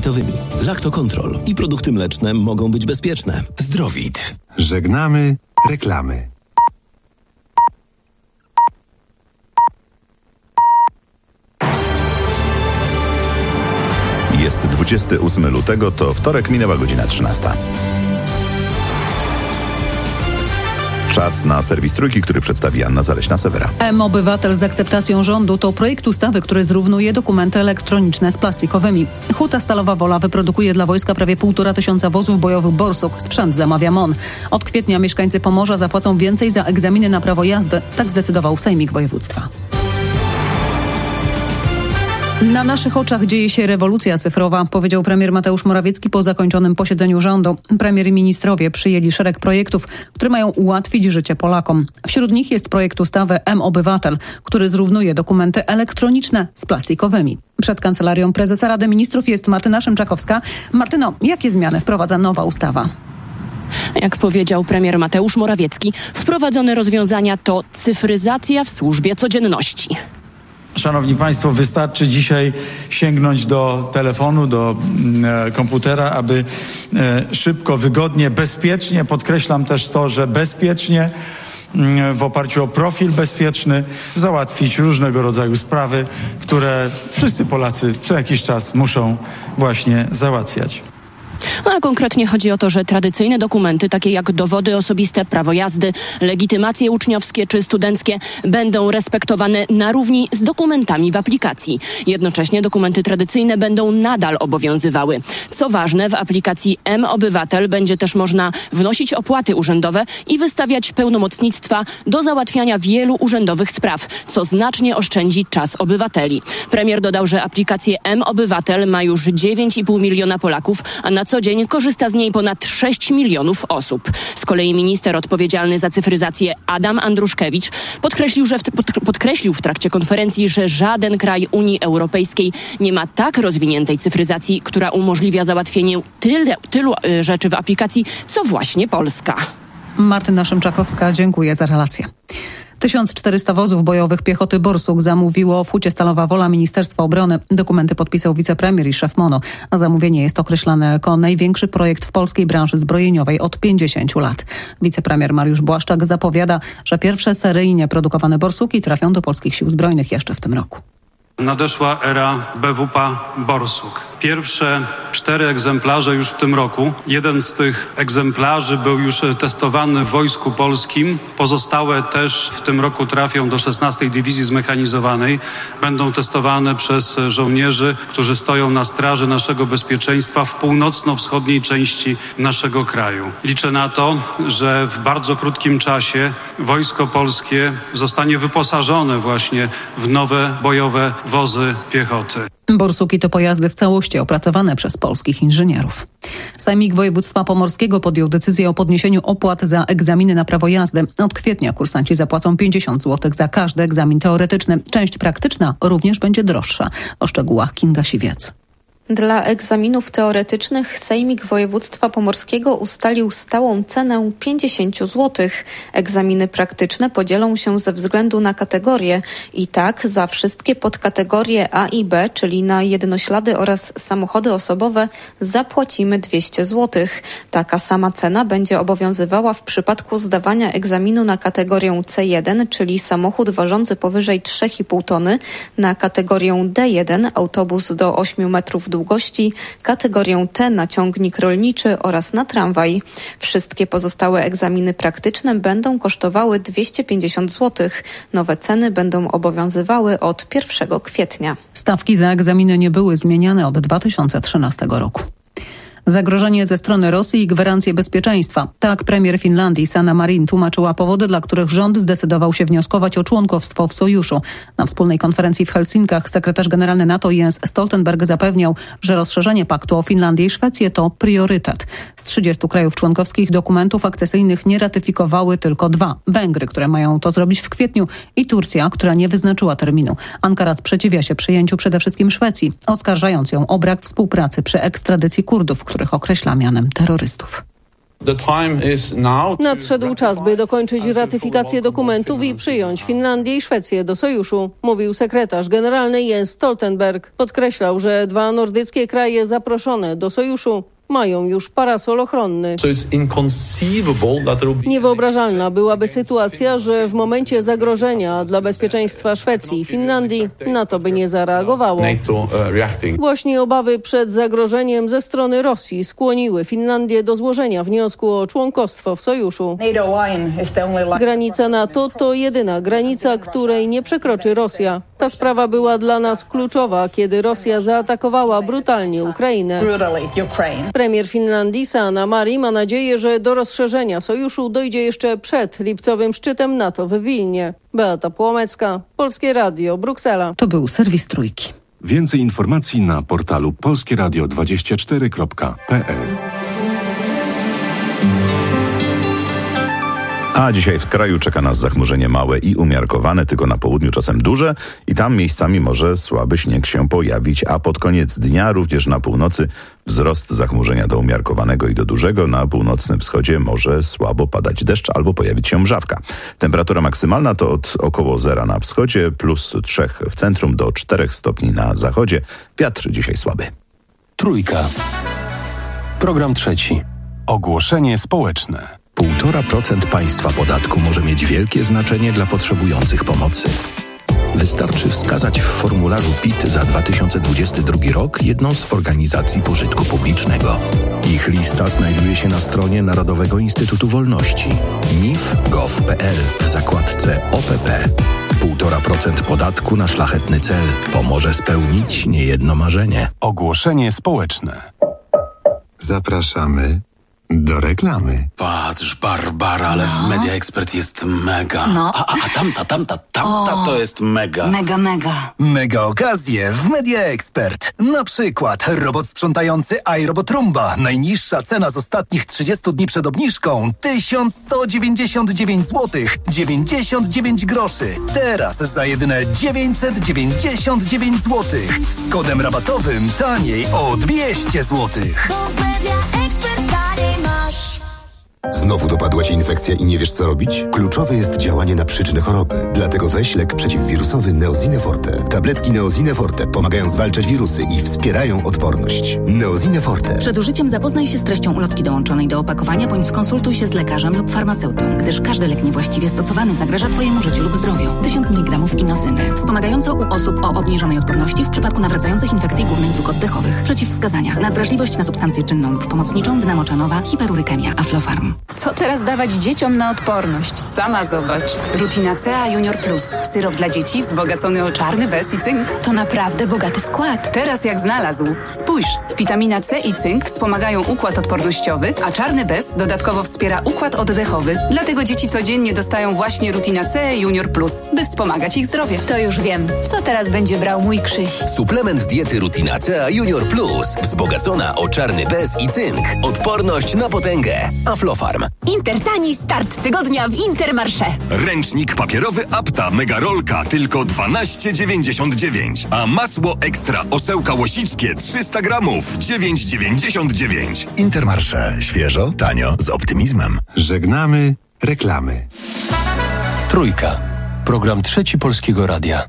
laktowymi. Laktokontrol i produkty mleczne mogą być bezpieczne. Zdrowit. Żegnamy reklamy. Jest 28 lutego, to wtorek, minęła godzina 13. Czas na serwis Trójki, który przedstawi Anna Zaleśna-Sewera. M-Obywatel z akceptacją rządu to projekt ustawy, który zrównuje dokumenty elektroniczne z plastikowymi. Huta Stalowa Wola wyprodukuje dla wojska prawie 1500 wozów bojowych Borsuk. Sprzęt zamawia MON. Od kwietnia mieszkańcy Pomorza zapłacą więcej za egzaminy na prawo jazdy. Tak zdecydował Sejmik Województwa. Na naszych oczach dzieje się rewolucja cyfrowa, powiedział premier Mateusz Morawiecki po zakończonym posiedzeniu rządu. Premier i ministrowie przyjęli szereg projektów, które mają ułatwić życie Polakom. Wśród nich jest projekt ustawy M-Obywatel, który zrównuje dokumenty elektroniczne z plastikowymi. Przed Kancelarią Prezesa Rady Ministrów jest Martyna Szymczakowska. Martyno, jakie zmiany wprowadza nowa ustawa? Jak powiedział premier Mateusz Morawiecki, wprowadzone rozwiązania to cyfryzacja w służbie codzienności. Szanowni Państwo, wystarczy dzisiaj sięgnąć do telefonu, do komputera, aby szybko, wygodnie, bezpiecznie, podkreślam też to, że bezpiecznie, w oparciu o profil bezpieczny, załatwić różnego rodzaju sprawy, które wszyscy Polacy co jakiś czas muszą właśnie załatwiać. A konkretnie chodzi o to, że tradycyjne dokumenty, takie jak dowody osobiste, prawo jazdy, legitymacje uczniowskie czy studenckie, będą respektowane na równi z dokumentami w aplikacji. Jednocześnie dokumenty tradycyjne będą nadal obowiązywały. Co ważne, w aplikacji M-Obywatel będzie też można wnosić opłaty urzędowe i wystawiać pełnomocnictwa do załatwiania wielu urzędowych spraw, co znacznie oszczędzi czas obywateli. Premier dodał, że aplikację M-Obywatel ma już 9,5 miliona Polaków, a na co dzień korzysta z niej ponad 6 milionów osób. Z kolei minister odpowiedzialny za cyfryzację Adam Andruszkiewicz podkreślił w trakcie konferencji, że żaden kraj Unii Europejskiej nie ma tak rozwiniętej cyfryzacji, która umożliwia załatwienie tylu rzeczy w aplikacji, co właśnie Polska. Martyna Szymczakowska, dziękuję za relację. 1400 wozów bojowych piechoty Borsuk zamówiło w Hucie Stalowa Wola Ministerstwo Obrony. Dokumenty podpisał wicepremier i szef MONO, a zamówienie jest określane jako największy projekt w polskiej branży zbrojeniowej od 50 lat. Wicepremier Mariusz Błaszczak zapowiada, że pierwsze seryjnie produkowane Borsuki trafią do polskich sił zbrojnych jeszcze w tym roku. Nadeszła era BWP Borsuk. Pierwsze 4 egzemplarze już w tym roku. Jeden z tych egzemplarzy był już testowany w Wojsku Polskim. Pozostałe też w tym roku trafią do 16. Dywizji Zmechanizowanej. Będą testowane przez żołnierzy, którzy stoją na straży naszego bezpieczeństwa w północno-wschodniej części naszego kraju. Liczę na to, że w bardzo krótkim czasie Wojsko Polskie zostanie wyposażone właśnie w nowe bojowe wozy piechoty. Borsuki to pojazdy w całości opracowane przez polskich inżynierów. Sejmik Województwa Pomorskiego podjął decyzję o podniesieniu opłat za egzaminy na prawo jazdy. Od kwietnia kursanci zapłacą 50 zł za każdy egzamin teoretyczny. Część praktyczna również będzie droższa. O szczegółach Kinga Siwiec. Dla egzaminów teoretycznych Sejmik Województwa Pomorskiego ustalił stałą cenę 50 zł. Egzaminy praktyczne podzielą się ze względu na kategorie. I tak za wszystkie podkategorie A i B, czyli na jednoślady oraz samochody osobowe, zapłacimy 200 zł. Taka sama cena będzie obowiązywała w przypadku zdawania egzaminu na kategorię C1, czyli samochód ważący powyżej 3,5 tony, na kategorię D1, autobus do 8 metrów długości, kategorię T na ciągnik rolniczy oraz na tramwaj. Wszystkie pozostałe egzaminy praktyczne będą kosztowały 250 zł. Nowe ceny będą obowiązywały od 1 kwietnia. Stawki za egzaminy nie były zmieniane od 2013 roku. Zagrożenie ze strony Rosji i gwarancje bezpieczeństwa. Tak premier Finlandii Sanna Marin tłumaczyła powody, dla których rząd zdecydował się wnioskować o członkostwo w sojuszu. Na wspólnej konferencji w Helsinkach sekretarz generalny NATO Jens Stoltenberg zapewniał, że rozszerzenie paktu o Finlandię i Szwecję to priorytet. Z 30 krajów członkowskich dokumentów akcesyjnych nie ratyfikowały tylko 2. Węgry, które mają to zrobić w kwietniu, i Turcja, która nie wyznaczyła terminu. Ankara sprzeciwia się przyjęciu przede wszystkim Szwecji, oskarżając ją o brak współpracy przy ekstradycji Kurdów, których określa mianem terrorystów. Nadszedł czas, by dokończyć ratyfikację dokumentów i przyjąć Finlandię i Szwecję do sojuszu, mówił sekretarz generalny Jens Stoltenberg. Podkreślał, że 2 nordyckie kraje zaproszone do sojuszu mają już parasol ochronny. Niewyobrażalna byłaby sytuacja, że w momencie zagrożenia dla bezpieczeństwa Szwecji i Finlandii NATO by nie zareagowało. Właśnie obawy przed zagrożeniem ze strony Rosji skłoniły Finlandię do złożenia wniosku o członkostwo w sojuszu. Granica NATO to jedyna granica, której nie przekroczy Rosja. Ta sprawa była dla nas kluczowa, kiedy Rosja zaatakowała brutalnie Ukrainę. Premier Finlandii Sanna Marin ma nadzieję, że do rozszerzenia sojuszu dojdzie jeszcze przed lipcowym szczytem NATO w Wilnie. Beata Płomecka, Polskie Radio, Bruksela. To był serwis Trójki. Więcej informacji na portalu polskieradio24.pl. A dzisiaj w kraju czeka nas zachmurzenie małe i umiarkowane, tylko na południu czasem duże i tam miejscami może słaby śnieg się pojawić, a pod koniec dnia również na północy wzrost zachmurzenia do umiarkowanego i do dużego. Na północnym wschodzie może słabo padać deszcz albo pojawić się mrzawka. Temperatura maksymalna to od około 0 na wschodzie, plus 3 w centrum do 4 stopni na zachodzie. Wiatr dzisiaj słaby. Trójka. Program trzeci. Ogłoszenie społeczne. 1,5% państwa podatku może mieć wielkie znaczenie dla potrzebujących pomocy. Wystarczy wskazać w formularzu PIT za 2022 rok jedną z organizacji pożytku publicznego. Ich lista znajduje się na stronie Narodowego Instytutu Wolności mif.gov.pl w zakładce OPP. 1,5% podatku na szlachetny cel pomoże spełnić niejedno marzenie. Ogłoszenie społeczne. Zapraszamy do reklamy. Patrz, Barbara, ale w Media Expert jest mega. No. A tamta to jest mega. Mega. Mega okazje w Media Expert. Na przykład robot sprzątający iRobot Roomba. Najniższa cena z ostatnich 30 dni przed obniżką 1199 zł 99 groszy. Teraz za jedyne 999 zł. Z kodem rabatowym taniej o 200 zł. Znowu dopadła Cię infekcja i nie wiesz, co robić? Kluczowe jest działanie na przyczynę choroby. Dlatego weź lek przeciwwirusowy Neosine Forte. Tabletki Neosine Forte pomagają zwalczać wirusy i wspierają odporność. Neosine Forte. Przed użyciem zapoznaj się z treścią ulotki dołączonej do opakowania bądź skonsultuj się z lekarzem lub farmaceutą, gdyż każdy lek niewłaściwie stosowany zagraża Twojemu życiu lub zdrowiu. 1000 mg inozyny. Wspomagająco u osób o obniżonej odporności w przypadku nawracających infekcji górnych dróg oddechowych. Przeciwwskazania. Nadwrażliwość na substancję czynną lub pomocniczą, dynamocianowa, hiperurykemia, Aflofarm. Co teraz dawać dzieciom na odporność? Sama zobacz. Rutina CA Junior Plus. Syrop dla dzieci wzbogacony o czarny bez i cynk. To naprawdę bogaty skład. Teraz jak znalazł. Spójrz, witamina C i cynk wspomagają układ odpornościowy, a czarny bez dodatkowo wspiera układ oddechowy. Dlatego dzieci codziennie dostają właśnie Rutina CA Junior Plus, by wspomagać ich zdrowie. To już wiem. Co teraz będzie brał mój Krzyś? Suplement diety Rutina CA Junior Plus. Wzbogacona o czarny bez i cynk. Odporność na potęgę. Aflofarm. Intertani start tygodnia w Intermarché. Ręcznik papierowy Apta Mega Rolka tylko 12,99. A masło ekstra Osełka Łosickie 300 gramów 9,99. Intermarché. Świeżo, tanio, z optymizmem. Żegnamy reklamy. Trójka. Program trzeci Polskiego Radia.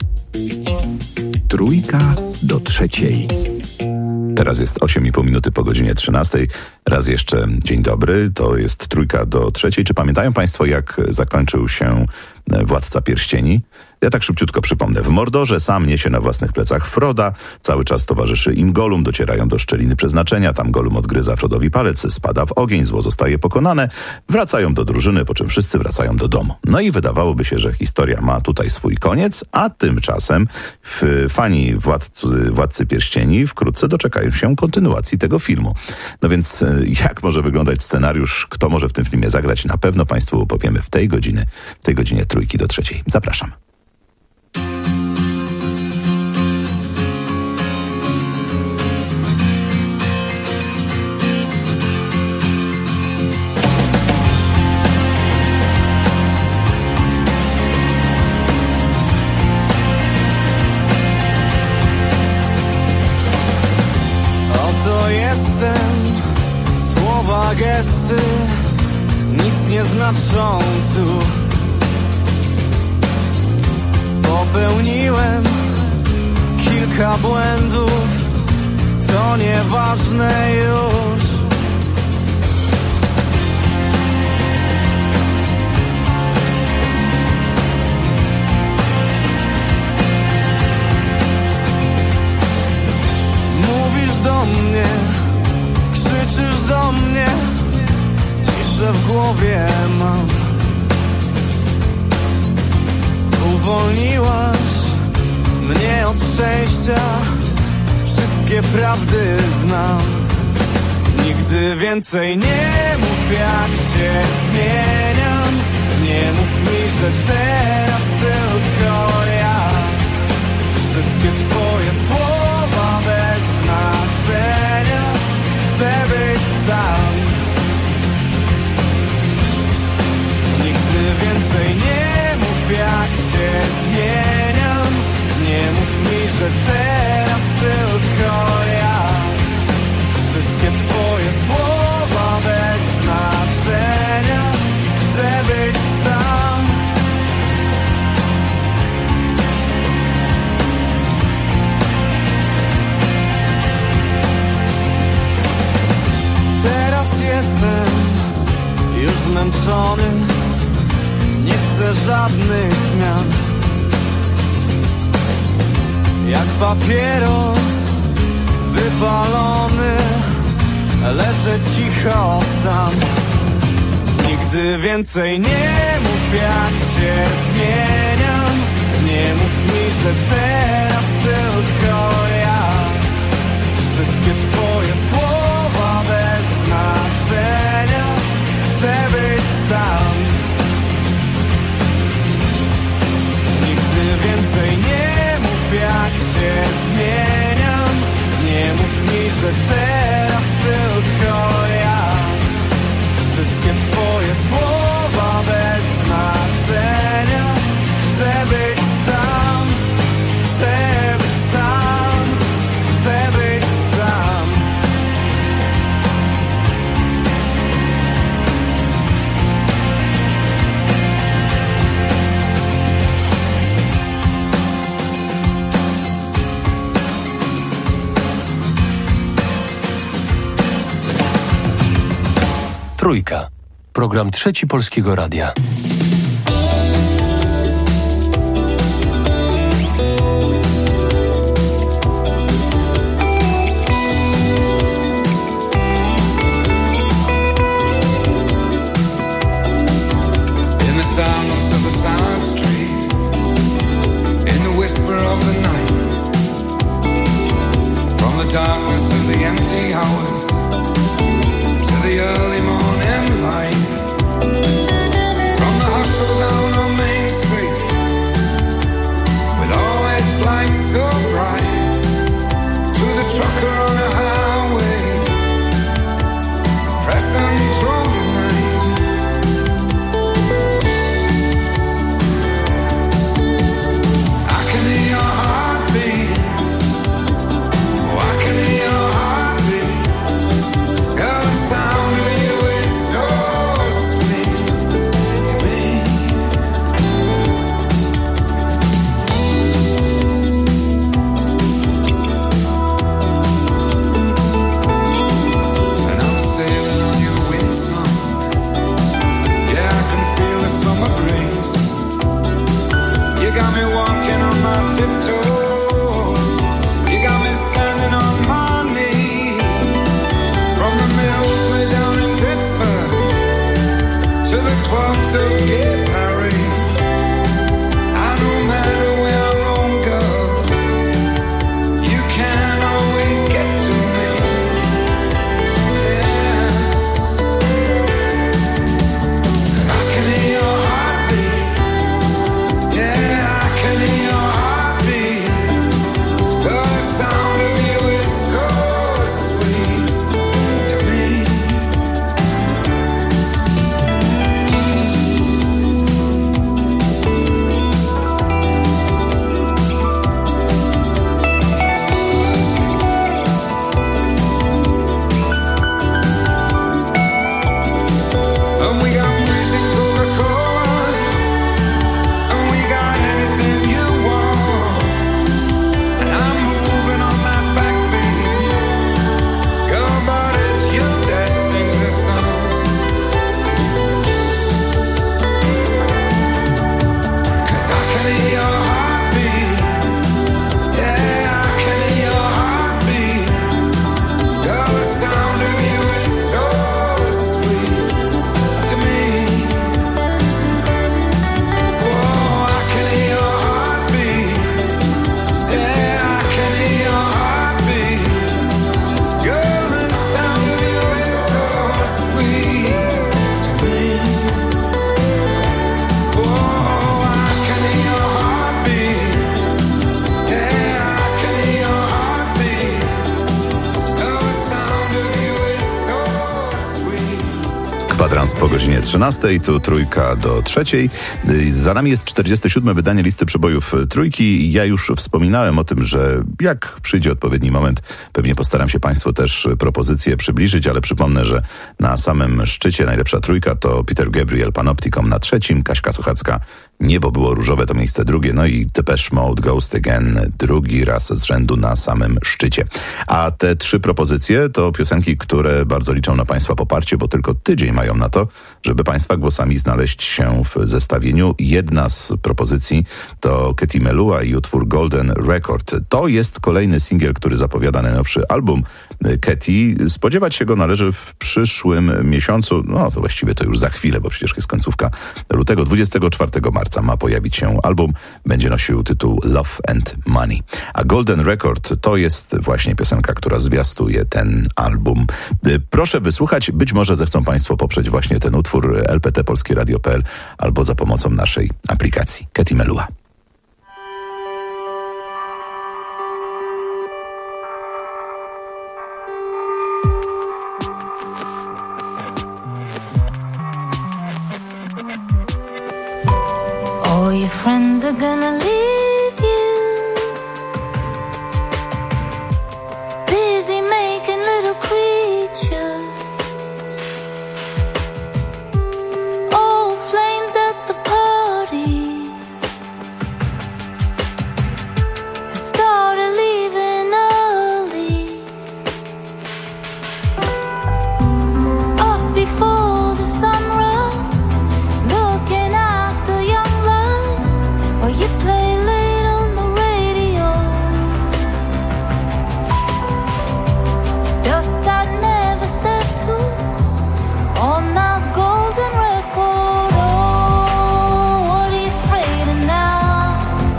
Trójka do trzeciej. Teraz jest 8,5 minuty po godzinie 13. Raz jeszcze dzień dobry. To jest Trójka do trzeciej. Czy pamiętają Państwo, jak zakończył się Władca Pierścieni? Ja tak szybciutko przypomnę. W Mordorze sam niesie na własnych plecach Froda. Cały czas towarzyszy im Gollum. Docierają do szczeliny przeznaczenia. Tam Gollum odgryza Frodowi palec. Spada w ogień. Zło zostaje pokonane. Wracają do drużyny, po czym wszyscy wracają do domu. No i wydawałoby się, że historia ma tutaj swój koniec, a tymczasem fani Władcy Pierścieni wkrótce doczekają się kontynuacji tego filmu. No więc jak może wyglądać scenariusz? Kto może w tym filmie zagrać? Na pewno Państwu opowiemy w tej godzinie Trójki do trzeciej. Zapraszam. Oto jestem, słowa, gesty nic nie znaczą tu. Popełniłem kilka błędów, to nieważne już. Mówisz do mnie, krzyczysz do mnie, ciszę w głowie mam. Uwolniłaś mnie od szczęścia, wszystkie prawdy znam. Nigdy więcej nie mów, jak się zmieniam. Nie mów mi, że teraz tylko ja. Wszystkie twoje słowa bez znaczenia. Chcę być sam. Nigdy więcej nie mów, jak się zmieniam. Nie mów mi, że teraz tylko ja. Wszystkie twoje słowa bez znaczenia. Chcę być sam. Teraz jestem już zmęczony. Nie chcę żadnych zmian. Jak papieros wypalony, leżę cicho sam. Nigdy więcej nie mów, jak się zmieniam. Nie mów mi, że teraz tylko ja. Wszystkie twoje słowa bez znaczenia. Chcę być sam. Nigdy więcej nie mów, jak się zmieniam. Nie mów mi, że teraz tylko ja. Wszystkie twoje słowa bez znaczenia. Chcę być sam. Chcę być sam. Chcę być sam. Trójka. Program Trzeci Polskiego Radia. Silence of the silent street, in the whisper of the night, from the darkness of the empty hours to the early morning light, from the hustle down on Main Street, with all its lights so bright, to the trucker on a highway, pressing through the night. Kwadrans po godzinie 13, tu trójka do 3. Za nami jest 47. wydanie listy przebojów trójki. Ja już wspominałem o tym, że jak przyjdzie odpowiedni moment, pewnie postaram się Państwu też propozycje przybliżyć, ale przypomnę, że na samym szczycie najlepsza trójka to Peter Gabriel, Panopticon na 3, Kaśka Sochacka, Niebo było różowe to miejsce 2, no i Depeche Mode, Ghost Again drugi raz z rzędu na samym szczycie. A te 3 propozycje to piosenki, które bardzo liczą na Państwa poparcie, bo tylko tydzień mają na to, żeby Państwa głosami znaleźć się w zestawieniu. Jedna z propozycji to Katy Melua i utwór Golden Record. To jest kolejny singiel, który zapowiada najnowszy album Katy. Spodziewać się go należy w przyszłym miesiącu, no to właściwie to już za chwilę, bo przecież jest końcówka lutego. 24 marca ma pojawić się album. Będzie nosił tytuł Love and Money. A Golden Record to jest właśnie piosenka, która zwiastuje ten album. Proszę wysłuchać. Być może zechcą Państwo poprzeć właśnie ten utwór lpt.polskieradio.pl albo za pomocą naszej aplikacji. Katy Melua. All your friends are gonna leave you, busy making little creatures, all flames at the party. They started leaving early, up before the sunrise, looking after young lives while you play late on the radio. Dust that never settles on that golden record. Oh, what are you afraid of now?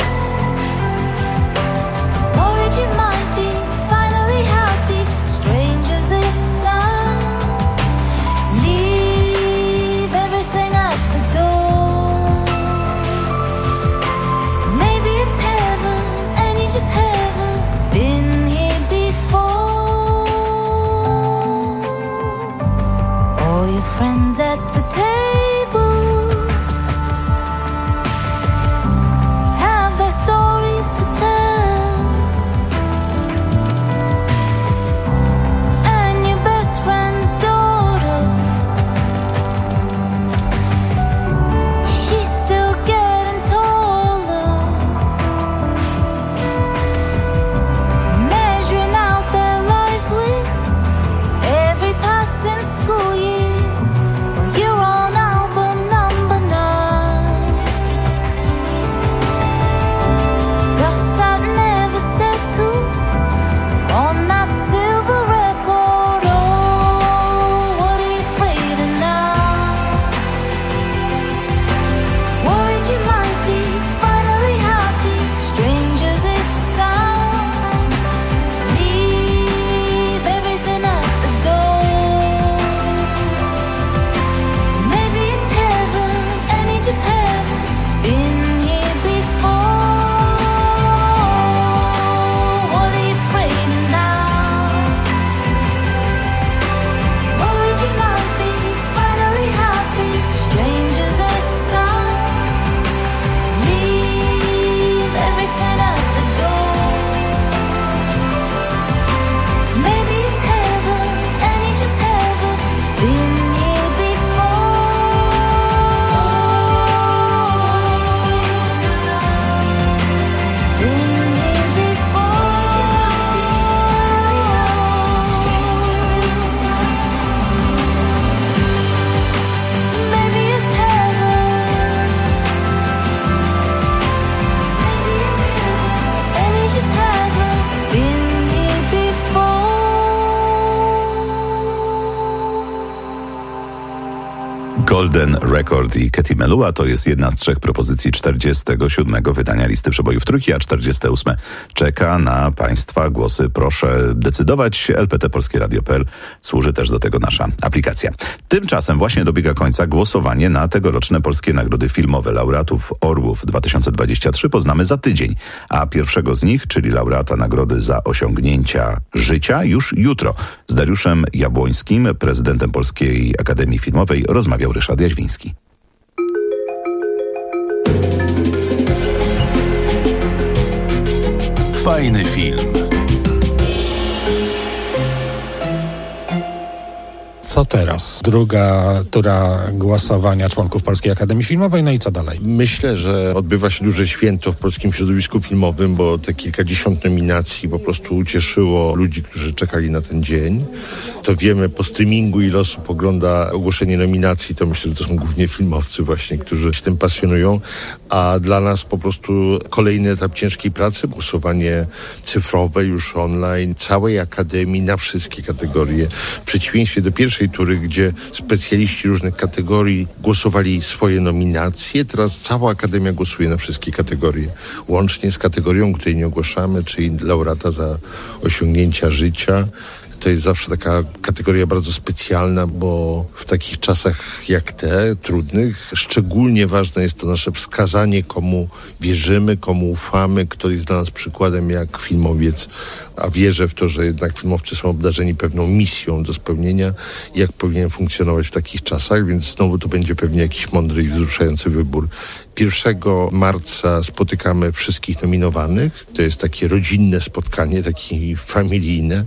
Worried you might be finally happy, strange as it sounds. Leave everything at the door. Maybe it's heaven and you just haven't been here before. All your friends at the table have their stories to tell, and your best friend's daughter, she's still getting taller, measuring out their lives with every passing school year. Well, you're on Golden Record i Katy Melua to jest jedna z 3 propozycji 47. wydania listy przebojów trójki, a 48. czeka na Państwa głosy. Proszę decydować. lptpolskieradio.pl. Służy też do tego nasza aplikacja. Tymczasem właśnie dobiega końca głosowanie na tegoroczne polskie nagrody filmowe. Laureatów Orłów 2023 poznamy za tydzień, a pierwszego z nich, czyli laureata nagrody za osiągnięcia życia, już jutro. Z Dariuszem Jabłońskim, prezydentem Polskiej Akademii Filmowej, rozmawiał Ryszard Jaźwiński. Fajny film. Co teraz? Druga tura głosowania członków Polskiej Akademii Filmowej, no i co dalej? Myślę, że odbywa się duże święto w polskim środowisku filmowym, bo te kilkadziesiąt nominacji po prostu ucieszyło ludzi, którzy czekali na ten dzień. To wiemy po streamingu, ile osób ogląda ogłoszenie nominacji, to myślę, że to są głównie filmowcy właśnie, którzy się tym pasjonują, a dla nas po prostu kolejny etap ciężkiej pracy, głosowanie cyfrowe już online, całej Akademii na wszystkie kategorie, w przeciwieństwie do pierwszej tury, gdzie specjaliści różnych kategorii głosowali swoje nominacje. Teraz cała Akademia głosuje na wszystkie kategorie, łącznie z kategorią, której nie ogłaszamy, czyli laureata za osiągnięcia życia. To jest zawsze taka kategoria bardzo specjalna, bo w takich czasach jak te, trudnych, szczególnie ważne jest to nasze wskazanie, komu wierzymy, komu ufamy, kto jest dla nas przykładem jak filmowiec, a wierzę w to, że jednak filmowcy są obdarzeni pewną misją do spełnienia, jak powinien funkcjonować w takich czasach, więc znowu to będzie pewnie jakiś mądry i wzruszający wybór. 1 marca spotykamy wszystkich nominowanych. To jest takie rodzinne spotkanie, takie familijne,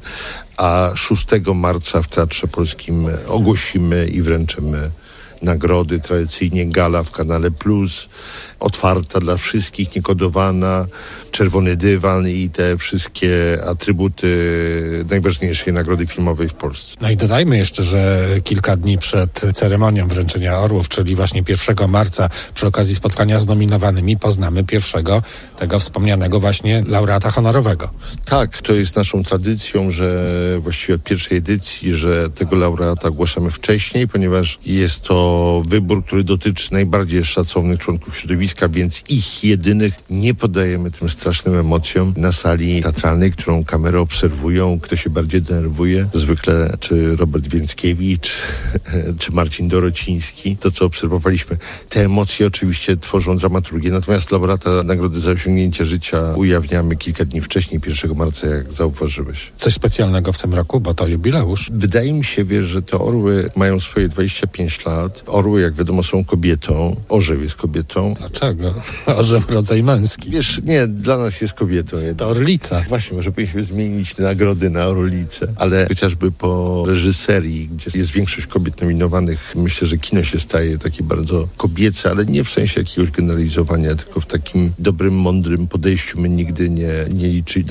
a 6 marca w Teatrze Polskim ogłosimy i wręczymy nagrody. Tradycyjnie gala w Kanale Plus, otwarta dla wszystkich, niekodowana, czerwony dywan i te wszystkie atrybuty najważniejszej nagrody filmowej w Polsce. No i dodajmy jeszcze, że kilka dni przed ceremonią wręczenia Orłów, czyli właśnie 1 marca, przy okazji spotkania z nominowanymi, poznamy pierwszego, tego wspomnianego właśnie laureata honorowego. Tak, to jest naszą tradycją, że właściwie od pierwszej edycji, że tego laureata ogłaszamy wcześniej, ponieważ jest to wybór, który dotyczy najbardziej szacownych członków środowiska, więc ich jedynych nie poddajemy tym strasznym emocjom na sali teatralnej, którą kamery obserwują. Kto się bardziej denerwuje? Zwykle czy Robert Więckiewicz, czy Marcin Dorociński. To, co obserwowaliśmy. Te emocje oczywiście tworzą dramaturgię, natomiast laureata Nagrody za osiągnięcie życia ujawniamy kilka dni wcześniej, 1 marca, jak zauważyłeś. Coś specjalnego w tym roku, bo to jubileusz. Wydaje mi się, wiesz, że te orły mają swoje 25 lat. Orły, jak wiadomo, są kobietą. Orzeł jest kobietą. Dlaczego? Orzeł rodzaj męski. Wiesz, nie, dla nas jest kobietą. To orlica. Właśnie, może powinniśmy zmienić te nagrody na orlicę, ale chociażby po reżyserii, gdzie jest większość kobiet nominowanych, myślę, że kino się staje takie bardzo kobiece, ale nie w sensie jakiegoś generalizowania, tylko w takim dobrym, mądrym podejściu. My nigdy nie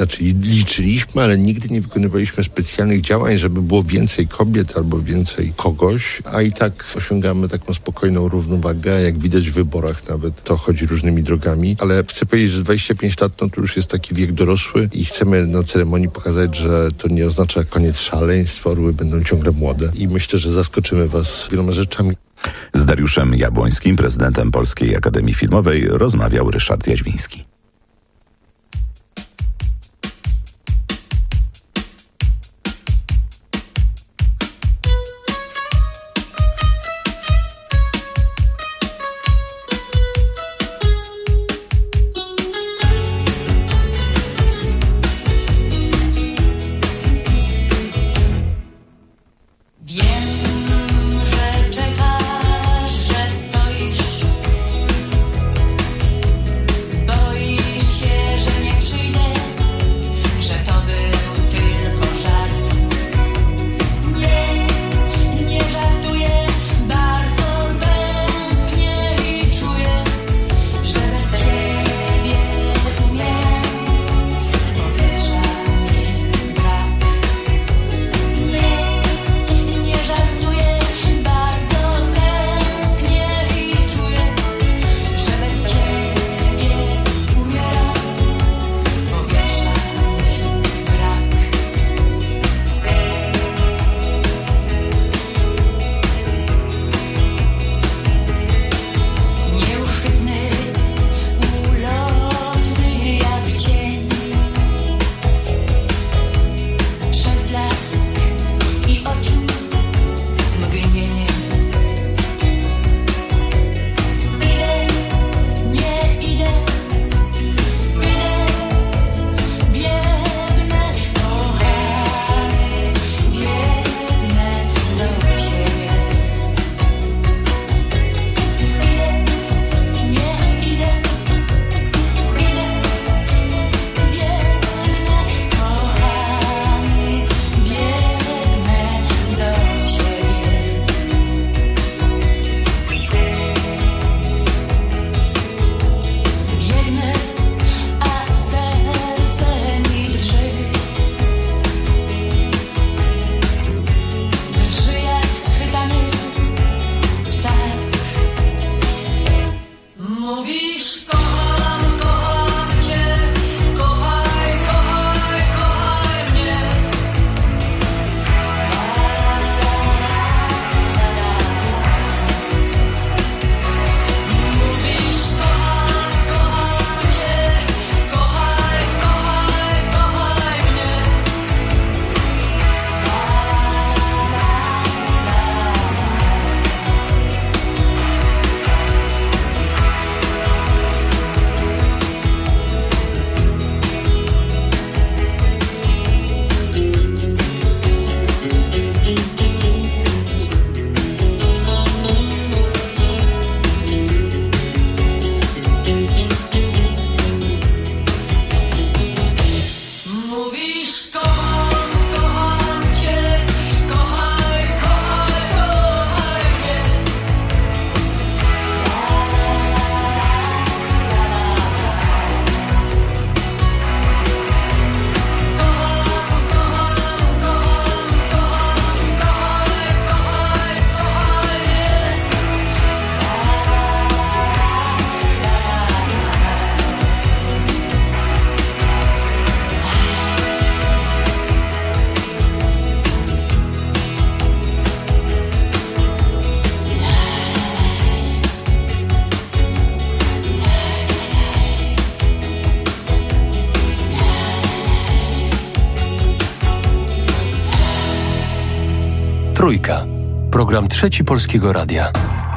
liczyliśmy, ale nigdy nie wykonywaliśmy specjalnych działań, żeby było więcej kobiet albo więcej kogoś, a i tak osiągamy taką spokojną równowagę, jak widać w wyborach nawet. To chodzi różnymi drogami, ale chcę powiedzieć, że 25 lat to już jest taki wiek dorosły i chcemy na ceremonii pokazać, że to nie oznacza koniec szaleństwa, orły będą ciągle młode i myślę, że zaskoczymy was wieloma rzeczami. Z Dariuszem Jabłońskim, prezydentem Polskiej Akademii Filmowej, rozmawiał Ryszard Jaźwiński. Boisz Trójka. Program Trzeci Polskiego Radia.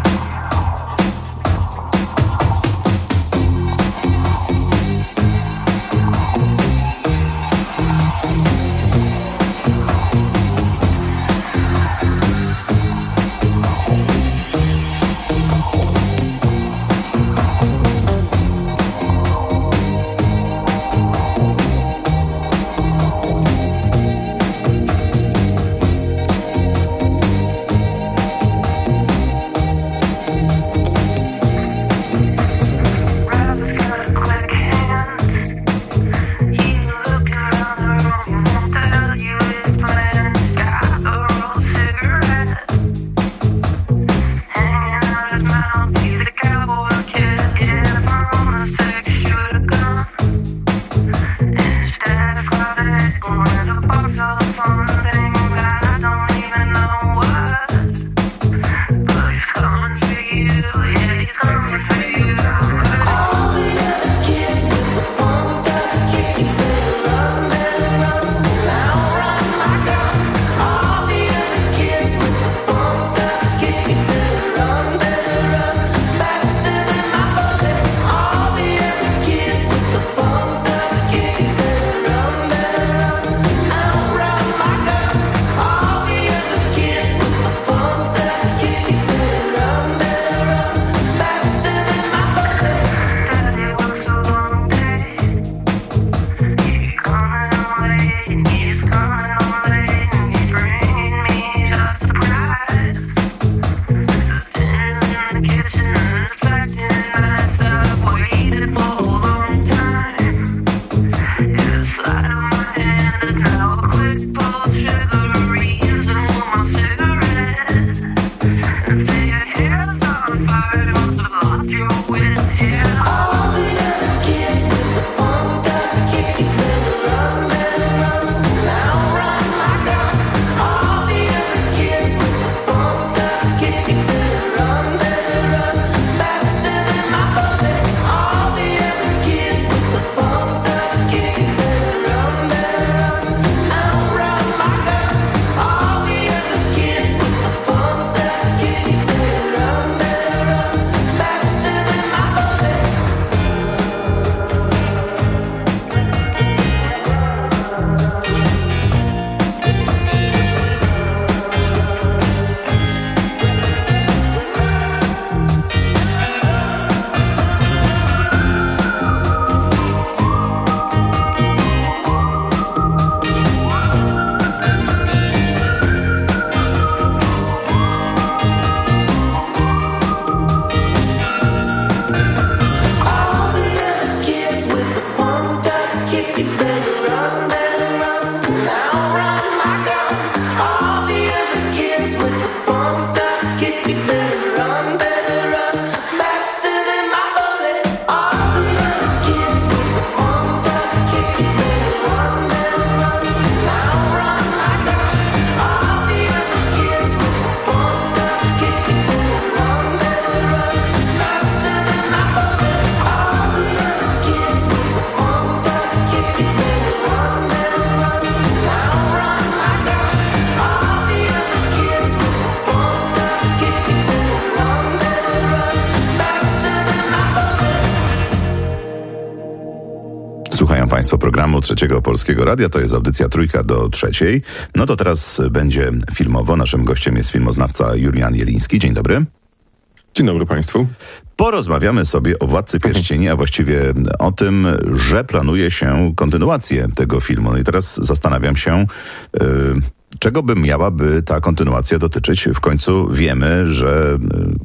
Słuchają Państwo programu Trzeciego Polskiego Radia, to jest audycja Trójka do Trzeciej. No to teraz będzie filmowo. Naszym gościem jest filmoznawca Julian Jeliński. Dzień dobry. Dzień dobry Państwu. Porozmawiamy sobie o Władcy Pierścieni, a właściwie o tym, że planuje się kontynuację tego filmu. No i teraz zastanawiam się, czego by miałaby ta kontynuacja dotyczyć. W końcu wiemy, że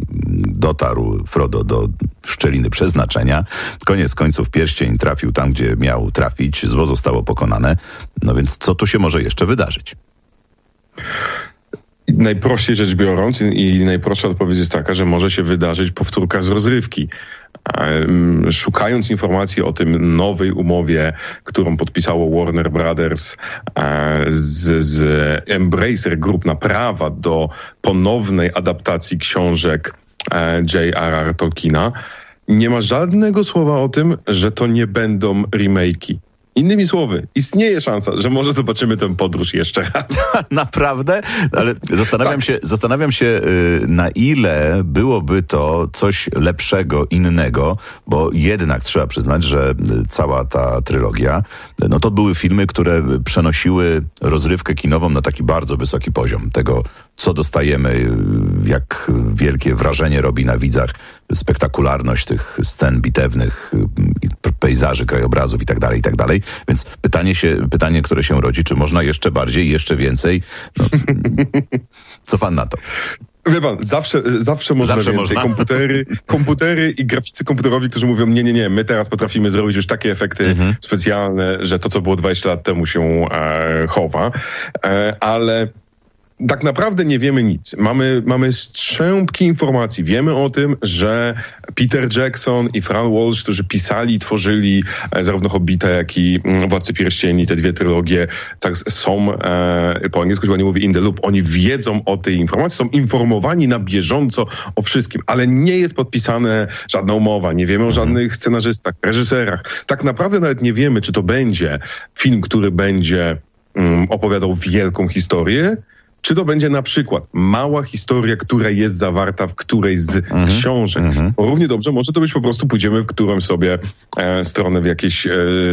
dotarł Frodo do szczeliny przeznaczenia. Koniec końców pierścień trafił tam, gdzie miał trafić. Zło zostało pokonane. No więc co tu się może jeszcze wydarzyć? Najprościej rzecz biorąc i najprostsza odpowiedź jest taka, że może się wydarzyć powtórka z rozrywki. Szukając informacji o tym nowej umowie, którą podpisało Warner Brothers z Embracer Group na prawa do ponownej adaptacji książek J.R.R. Tolkiena, nie ma żadnego słowa o tym, że to nie będą remake'i. Innymi słowy, istnieje szansa, że może zobaczymy tę podróż jeszcze raz. Naprawdę? Ale zastanawiam się, na ile byłoby to coś lepszego, innego, bo jednak trzeba przyznać, że cała ta trylogia, no to były filmy, które przenosiły rozrywkę kinową na taki bardzo wysoki poziom tego, co dostajemy, jak wielkie wrażenie robi na widzach spektakularność tych scen bitewnych, pejzaży, krajobrazów i tak dalej. Więc pytanie, które się rodzi, czy można jeszcze bardziej, jeszcze więcej? No, co pan na to? Wie pan, zawsze można więcej. Można? Komputery i graficy komputerowi, którzy mówią, nie, my teraz potrafimy zrobić już takie efekty specjalne, że to, co było 20 lat temu, się chowa. Ale tak naprawdę nie wiemy nic. Mamy strzępki informacji. Wiemy o tym, że Peter Jackson i Fran Walsh, którzy pisali i tworzyli zarówno Hobbita, jak i Władcy Pierścieni, te dwie trylogie, tak są, po angielsku się nie mówi in the loop, oni wiedzą o tej informacji, są informowani na bieżąco o wszystkim, ale nie jest podpisane żadna umowa, nie wiemy o żadnych scenarzystach, reżyserach. Tak naprawdę nawet nie wiemy, czy to będzie film, który będzie opowiadał wielką historię, czy to będzie na przykład mała historia, która jest zawarta w którejś z książek. Bo równie dobrze może to być po prostu pójdziemy w którąś sobie stronę w jakieś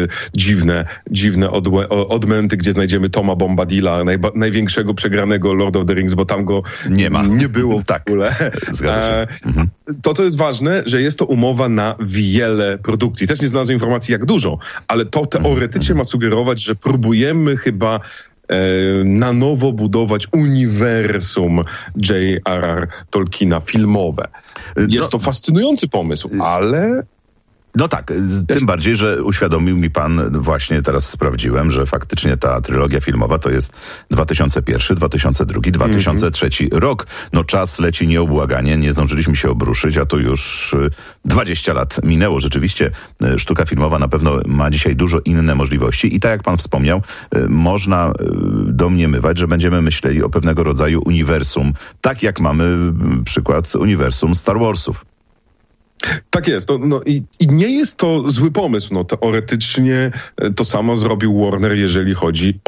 dziwne odmęty, gdzie znajdziemy Toma Bombadilla, największego przegranego Lord of the Rings, bo tam go nie było w ogóle. Zgadza się. To jest ważne, że jest to umowa na wiele produkcji. Też nie znalazłem informacji jak dużo, ale to teoretycznie ma sugerować, że próbujemy chyba na nowo budować uniwersum J.R.R. Tolkiena filmowe. Jest to fascynujący pomysł, ale... No tak, tym bardziej, że uświadomił mi pan, właśnie teraz sprawdziłem, że faktycznie ta trylogia filmowa to jest 2001, 2002, 2003 rok. No czas leci nieubłaganie, nie zdążyliśmy się obruszyć, a to już 20 lat minęło. Rzeczywiście sztuka filmowa na pewno ma dzisiaj dużo inne możliwości i tak jak pan wspomniał, można domniemywać, że będziemy myśleli o pewnego rodzaju uniwersum, tak jak mamy przykład uniwersum Star Warsów. Tak jest. I nie jest to zły pomysł. No, teoretycznie to samo zrobił Warner, jeżeli chodzi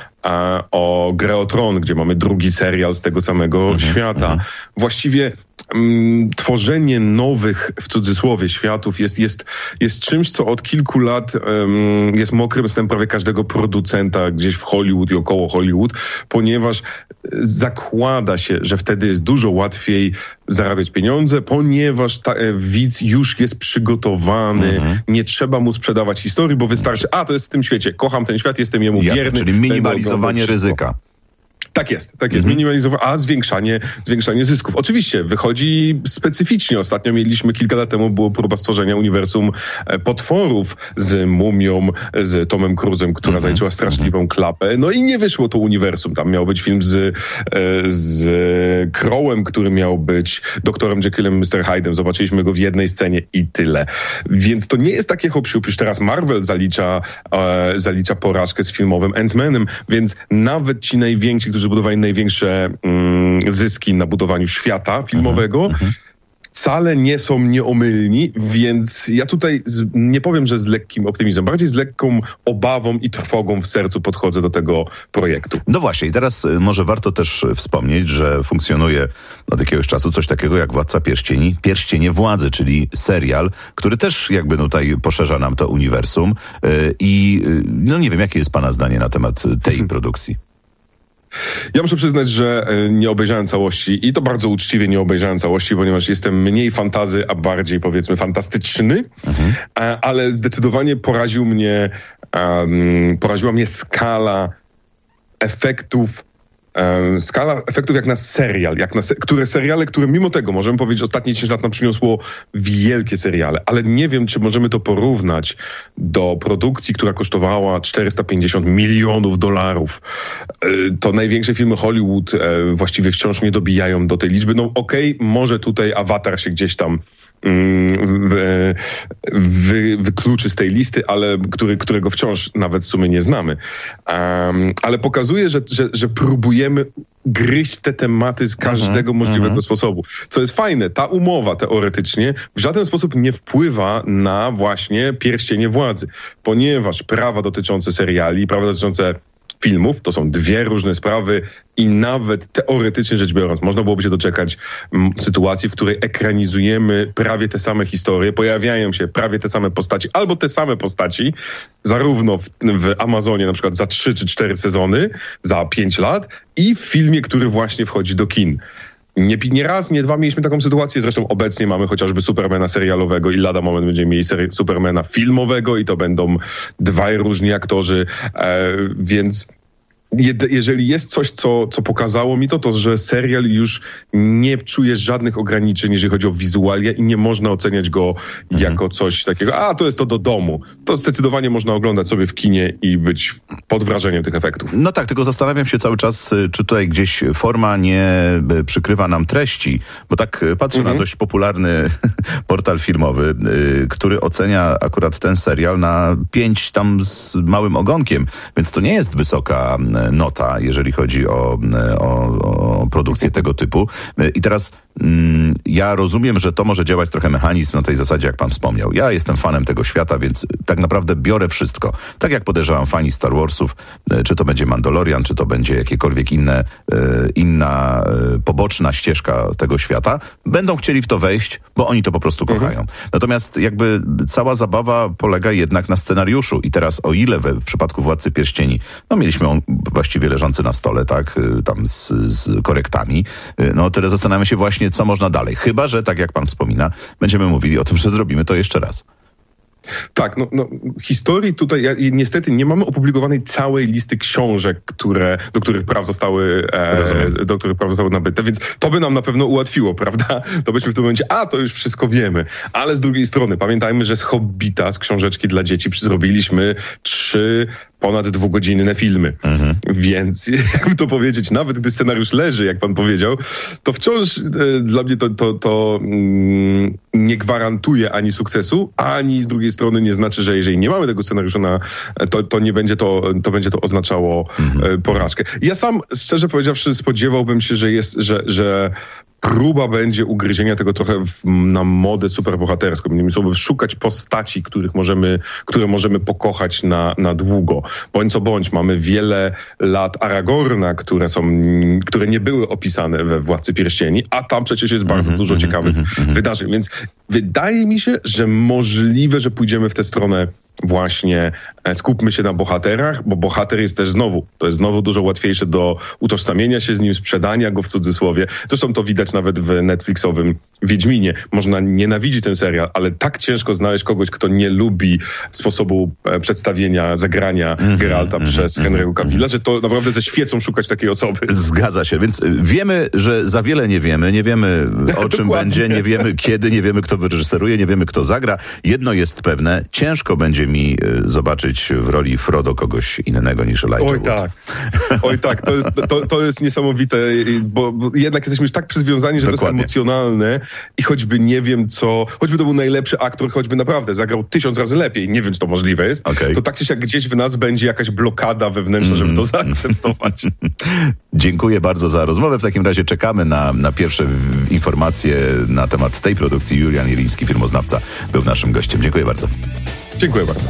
o Grę o Tron, gdzie mamy drugi serial z tego samego świata. Właściwie tworzenie nowych, w cudzysłowie, światów jest czymś, co od kilku lat jest mokrym snem prawie każdego producenta gdzieś w Hollywood i około Hollywood, ponieważ zakłada się, że wtedy jest dużo łatwiej zarabiać pieniądze, ponieważ widz już jest przygotowany, nie trzeba mu sprzedawać historii, bo wystarczy, to jest w tym świecie, kocham ten świat, jestem jemu wierny. Czyli minimalizowanie ryzyka. Tak jest. Minimalizowanie, a zwiększanie zysków. Oczywiście, wychodzi specyficznie. Ostatnio kilka lat temu była próba stworzenia uniwersum potworów z Mumią, z Tomem Cruzem, która zaliczyła straszliwą klapę. No i nie wyszło to uniwersum. Tam miał być film z Crowem, który miał być doktorem Jekyllem, Mr. Hyde'em. Zobaczyliśmy go w jednej scenie i tyle. Więc to nie jest takie hop-siup. Już teraz Marvel zalicza porażkę z filmowym Ant-Manem, więc nawet ci najwięksi, którzy budowali największe zyski na budowaniu świata filmowego, wcale nie są nieomylni, więc ja tutaj nie powiem, że z lekkim optymizmem, bardziej z lekką obawą i trwogą w sercu podchodzę do tego projektu. No właśnie i teraz może warto też wspomnieć, że funkcjonuje od jakiegoś czasu coś takiego jak Władca Pierścieni, Pierścienie Władzy, czyli serial, który też jakby tutaj poszerza nam to uniwersum i no nie wiem, jakie jest pana zdanie na temat tej produkcji? Ja muszę przyznać, że nie obejrzałem całości i to bardzo uczciwie nie obejrzałem całości, ponieważ jestem mniej fantazy, a bardziej powiedzmy fantastyczny, ale zdecydowanie poraziła mnie skala efektów jak na serial, seriale, które mimo tego, możemy powiedzieć, że ostatnie 10 lat nam przyniosło wielkie seriale, ale nie wiem, czy możemy to porównać do produkcji, która kosztowała $450 milionów. To największe filmy Hollywood właściwie wciąż nie dobijają do tej liczby. No okej, może tutaj Avatar się gdzieś tam wykluczy z tej listy, ale którego wciąż nawet w sumie nie znamy. Ale pokazuje, że próbujemy gryźć te tematy z każdego możliwego sposobu. Co jest fajne, ta umowa teoretycznie w żaden sposób nie wpływa na właśnie pierścienie władzy, ponieważ prawa dotyczące seriali, prawa dotyczące filmów, to są dwie różne sprawy i nawet teoretycznie rzecz biorąc, można byłoby się doczekać sytuacji, w której ekranizujemy prawie te same historie, pojawiają się prawie te same postaci, albo te same postaci, zarówno w Amazonie na przykład za 3 czy 4 sezony, za 5 lat i w filmie, który właśnie wchodzi do kin. Nie raz, nie dwa mieliśmy taką sytuację, zresztą obecnie mamy chociażby Supermana serialowego i lada moment będziemy mieli Supermana filmowego i to będą dwaj różni aktorzy, więc jeżeli jest coś, co pokazało mi to, że serial już nie czuje żadnych ograniczeń, jeżeli chodzi o wizualia i nie można oceniać go jako coś takiego, to jest to do domu. To zdecydowanie można oglądać sobie w kinie i być pod wrażeniem tych efektów. No tak, tylko zastanawiam się cały czas, czy tutaj gdzieś forma nie przykrywa nam treści, bo tak patrzę na dość popularny portal filmowy, który ocenia akurat ten serial na 5 tam z małym ogonkiem, więc to nie jest wysoka nota, jeżeli chodzi o produkcję tego typu. I teraz ja rozumiem, że to może działać trochę mechanizm na tej zasadzie, jak pan wspomniał. Ja jestem fanem tego świata, więc tak naprawdę biorę wszystko. Tak jak podejrzewam fani Star Warsów, czy to będzie Mandalorian, czy to będzie jakiekolwiek inna poboczna ścieżka tego świata, będą chcieli w to wejść, bo oni to po prostu kochają. Natomiast jakby cała zabawa polega jednak na scenariuszu. I teraz o ile w przypadku Władcy Pierścieni, mieliśmy on właściwie leżący na stole, tak, tam z korektami, tyle zastanawiam się właśnie, co można dalej. Chyba że, tak jak pan wspomina, będziemy mówili o tym, że zrobimy to jeszcze raz. Tak, historii tutaj niestety nie mamy opublikowanej całej listy książek, do których praw zostały nabyte, więc to by nam na pewno ułatwiło, prawda? To byśmy w tym momencie, to już wszystko wiemy. Ale z drugiej strony pamiętajmy, że z Hobbita, z książeczki dla dzieci zrobiliśmy 3 ponad 2-godzinne filmy. Więc jakby to powiedzieć, nawet gdy scenariusz leży, jak pan powiedział, to wciąż dla mnie to nie gwarantuje ani sukcesu, ani z drugiej strony nie znaczy, że jeżeli nie mamy tego scenariusza to nie będzie to będzie to oznaczało porażkę. Ja sam, szczerze powiedziawszy, spodziewałbym się, że próba będzie ugryzienia tego trochę na modę superbohaterską. Innymi słowy, szukać postaci, które możemy pokochać na długo. Bądź co bądź, mamy wiele lat Aragorna, które nie były opisane we Władcy Pierścieni, a tam przecież jest bardzo dużo ciekawych wydarzeń. Więc wydaje mi się, że możliwe, że pójdziemy w tę stronę właśnie skupmy się na bohaterach, bo bohater jest też znowu dużo łatwiejsze do utożsamienia się z nim, sprzedania go w cudzysłowie. Zresztą to widać nawet w Netflixowym Wiedźminie. Można nienawidzić ten serial, ale tak ciężko znaleźć kogoś, kto nie lubi sposobu przedstawienia, zagrania Geralta przez Henry'ego Cavilla, że to naprawdę ze świecą szukać takiej osoby. Zgadza się, więc wiemy, że za wiele nie wiemy o czym będzie, nie wiemy kiedy, nie wiemy kto wyreżyseruje, nie wiemy kto zagra. Jedno jest pewne, ciężko będzie mi zobaczyć w roli Frodo kogoś innego niż Elijah Wood. Oj tak, to jest niesamowite, bo jednak jesteśmy już tak przywiązani, że to jest emocjonalne i choćby nie wiem choćby to był najlepszy aktor, choćby naprawdę zagrał 1000 razy lepiej, nie wiem czy to możliwe jest, to tak czy siak gdzieś w nas będzie jakaś blokada wewnętrzna, żeby to zaakceptować. Dziękuję bardzo za rozmowę. W takim razie czekamy na pierwsze informacje na temat tej produkcji. Julian Jeliński, filmoznawca, był naszym gościem. Dziękuję bardzo. Dziękuję bardzo.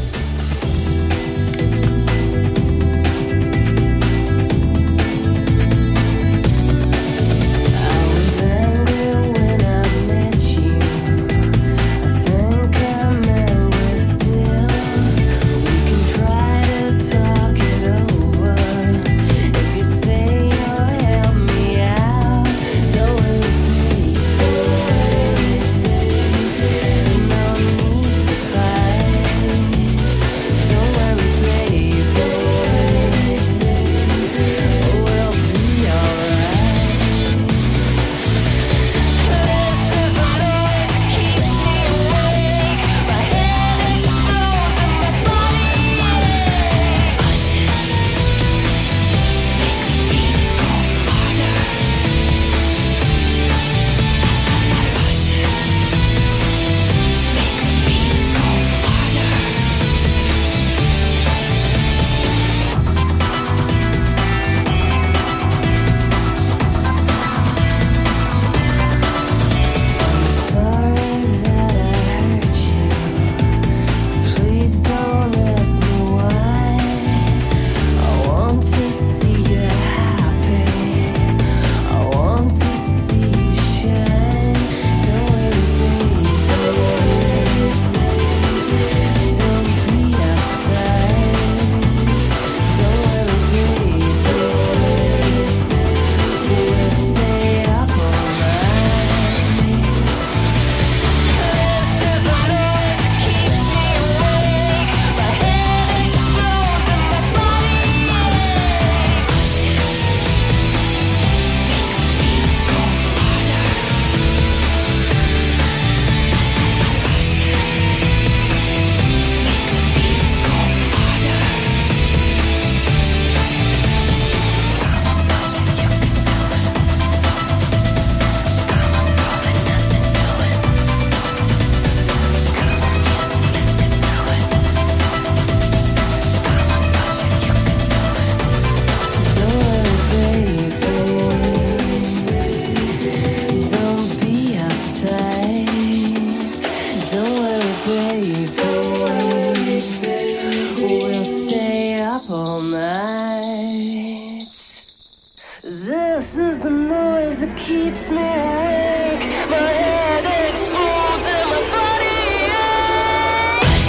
noise that keeps me awake. My head explodes and my body aches.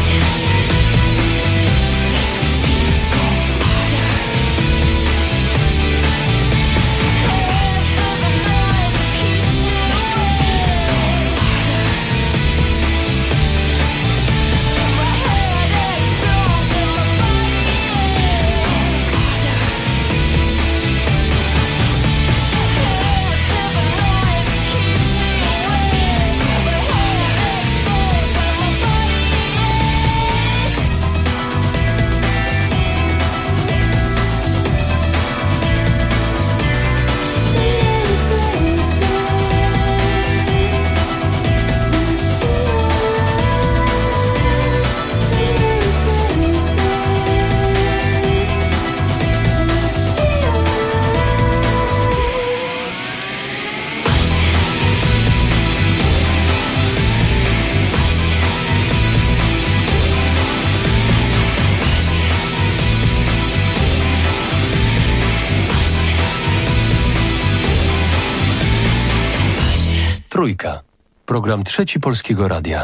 Trójka. Program Trzeci Polskiego Radia.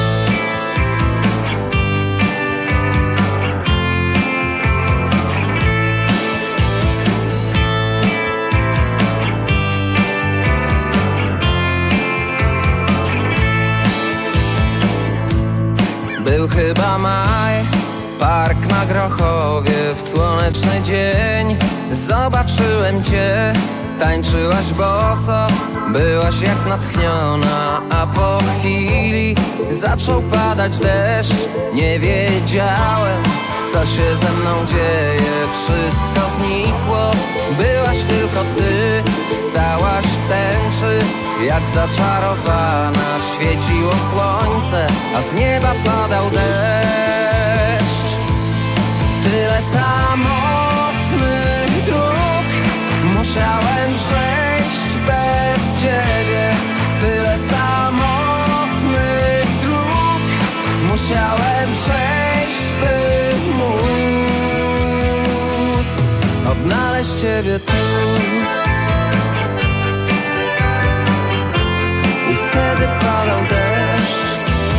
Był chyba maj, park na Grochowie, w słoneczny dzień zobaczyłem cię. Tańczyłaś boso, byłaś jak natchniona, a po chwili zaczął padać deszcz. Nie wiedziałem, co się ze mną dzieje, wszystko znikło, byłaś tylko ty. Stałaś w tęczy, jak zaczarowana, świeciło słońce, a z nieba padał deszcz. Tyle samotnych dróg musiałem przejść bez ciebie. Tyle samotnych dróg musiałem przejść, by móc odnaleźć ciebie tu. I wtedy padał deszcz.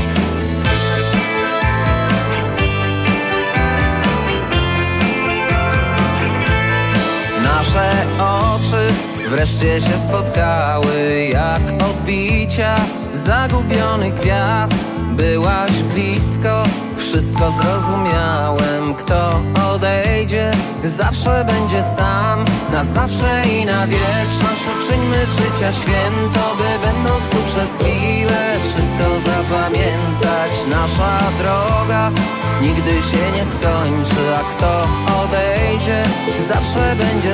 Nasze oczy wreszcie się spotkały, jak odbicia zagubionych gwiazd. Byłaś blisko, wszystko zrozumiałem. Kto odejdzie, zawsze będzie sam. Na zawsze i na wieczność uczyńmy życia święto, by będąc tu przez chwilę wszystko zapamiętać. Nasza droga nigdy się nie skończy, a kto odejdzie, zawsze będzie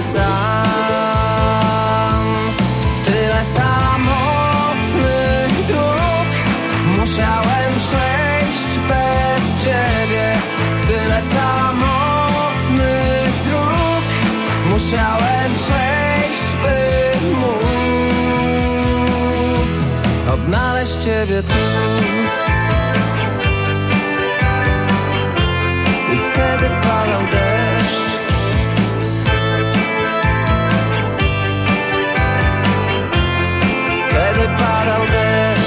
sam. Tyle samotnych dróg musiałem przejść bez ciebie. Tyle samotnych dróg musiałem przejść, by móc odnaleźć ciebie tu. I wtedy padał deszcz. Wtedy padał deszcz.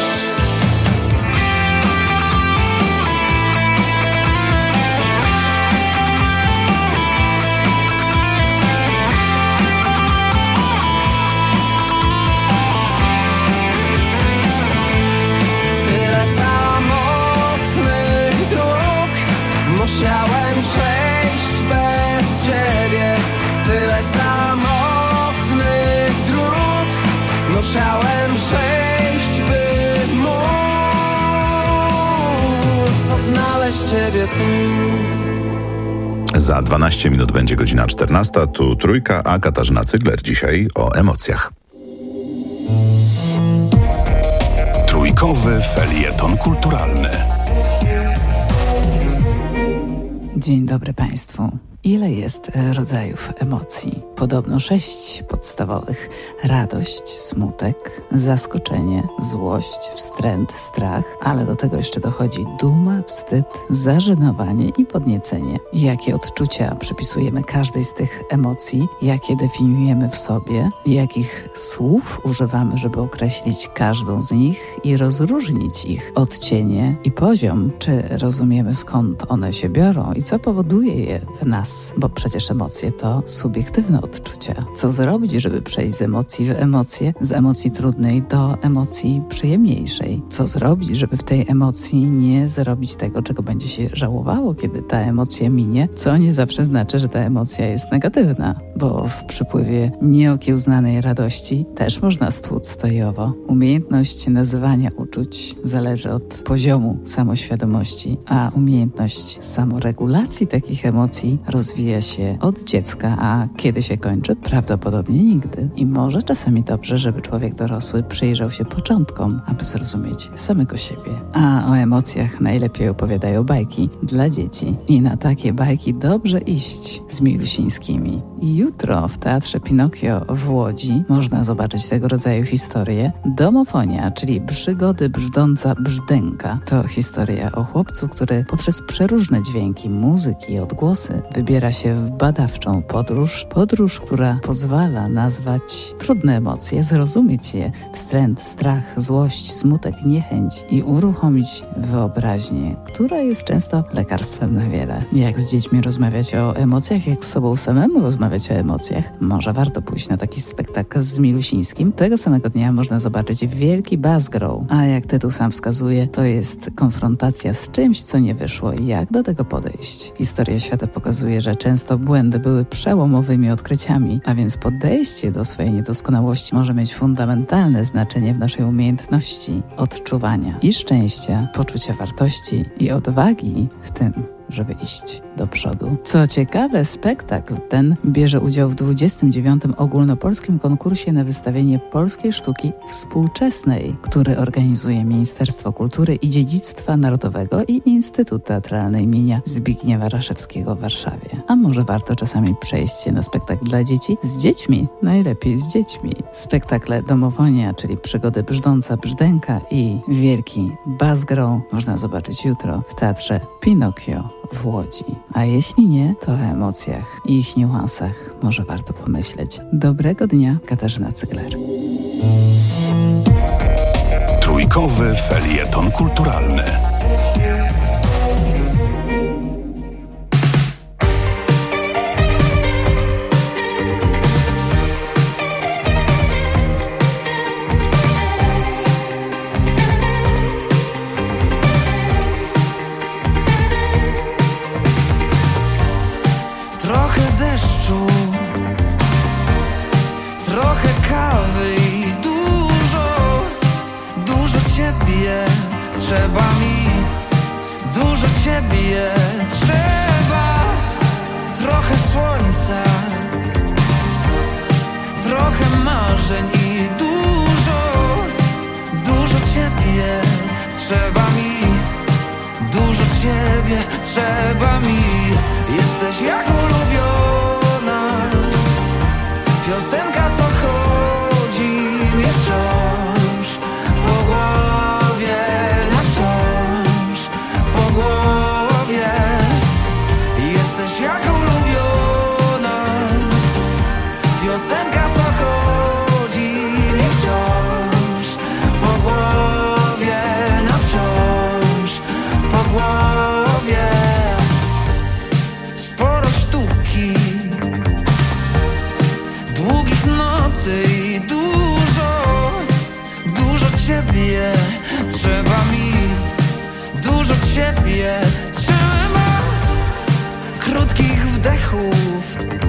Tyle samotnych dróg musiałem przejść bez ciebie. Tyle samotnych dróg musiałem przejść, by móc odnaleźć ciebie tu. Za 12 minut będzie godzina 14. Tu Trójka, a Katarzyna Cygler dzisiaj o emocjach. Trójkowy felieton kulturalny. Dzień dobry Państwu. Ile jest rodzajów emocji? Podobno 6 podstawowych. Radość, smutek, zaskoczenie, złość, wstręt, strach, ale do tego jeszcze dochodzi duma, wstyd, zażenowanie i podniecenie. Jakie odczucia przypisujemy każdej z tych emocji, jakie definiujemy w sobie, jakich słów używamy, żeby określić każdą z nich i rozróżnić ich odcienie i poziom, czy rozumiemy, skąd one się biorą i co powoduje je w nas, bo przecież emocje to subiektywne odczucia. Co zrobić, żeby przejść z emocji w emocje, z emocji trudnej do emocji przyjemniejszej? Co zrobić, żeby w tej emocji nie zrobić tego, czego będzie się żałowało, kiedy ta emocja minie, co nie zawsze znaczy, że ta emocja jest negatywna, bo w przypływie nieokiełznanej radości też można stłuc stojowo. Umiejętność nazywania uczuć zależy od poziomu samoświadomości, a umiejętność samoregulacji takich emocji rozwija się od dziecka, a kiedy się kończy? Prawdopodobnie nigdy. I może czasami dobrze, żeby człowiek dorosły przyjrzał się początkom, aby zrozumieć samego siebie. A o emocjach najlepiej opowiadają bajki dla dzieci. I na takie bajki dobrze iść z Milusińskimi. I jutro w Teatrze Pinokio w Łodzi można zobaczyć tego rodzaju historię. Domofonia, czyli przygody brzdąca brzdęka. To historia o chłopcu, który poprzez przeróżne dźwięki, muzyki i odgłosy wybiera się w badawczą podróż. Podróż, która pozwala nazwać trudne emocje, zrozumieć je, wstręt, strach, złość, smutek, niechęć i uruchomić wyobraźnię, która jest często lekarstwem na wiele. Jak z dziećmi rozmawiać o emocjach, jak z sobą samemu rozmawiać o emocjach, może warto pójść na taki spektakl z Milusińskim. Tego samego dnia można zobaczyć wielki Buzzgrow, a jak tytuł sam wskazuje, to jest konfrontacja z czymś, co nie wyszło i jak do tego podejść. Historia świata pokazuje, że często błędy były przełomowymi odkryciami, a więc podejście do swojej niedoskonałości może mieć fundamentalne znaczenie w naszej umiejętności odczuwania i szczęścia, poczucia wartości i odwagi w tym, żeby iść do przodu. Co ciekawe, spektakl ten bierze udział w 29. ogólnopolskim konkursie na wystawienie polskiej sztuki współczesnej, który organizuje Ministerstwo Kultury i Dziedzictwa Narodowego i Instytut Teatralny imienia Zbigniewa Raszewskiego w Warszawie. A może warto czasami przejść się na spektakl dla dzieci? Z dziećmi? Najlepiej z dziećmi. Spektakle Domofonia, czyli przygody brzdąca brzdęka i wielki Buzzgrow można zobaczyć jutro w Teatrze Pinokio w Łodzi. A jeśli nie, to o emocjach i ich niuansach może warto pomyśleć. Dobrego dnia, Katarzyna Cygler. Trójkowy felieton kulturalny. Trochę deszczu, trochę kawy i dużo ciebie trzeba mi, dużo ciebie trzeba. Trochę słońca, trochę marzeń i dużo ciebie trzeba mi, dużo ciebie trzeba mi. Jesteś jak ulubiona piosenka, co chodzi mi wciąż po głowie, na wciąż po głowie. Jesteś jak ulubiona piosenka, co chodzi mi wciąż po głowie, na wciąż po głowie. Sporo sztuki, długich nocy i dużo ciebie trzeba mi, dużo ciebie trzeba. Krótkich wdechów,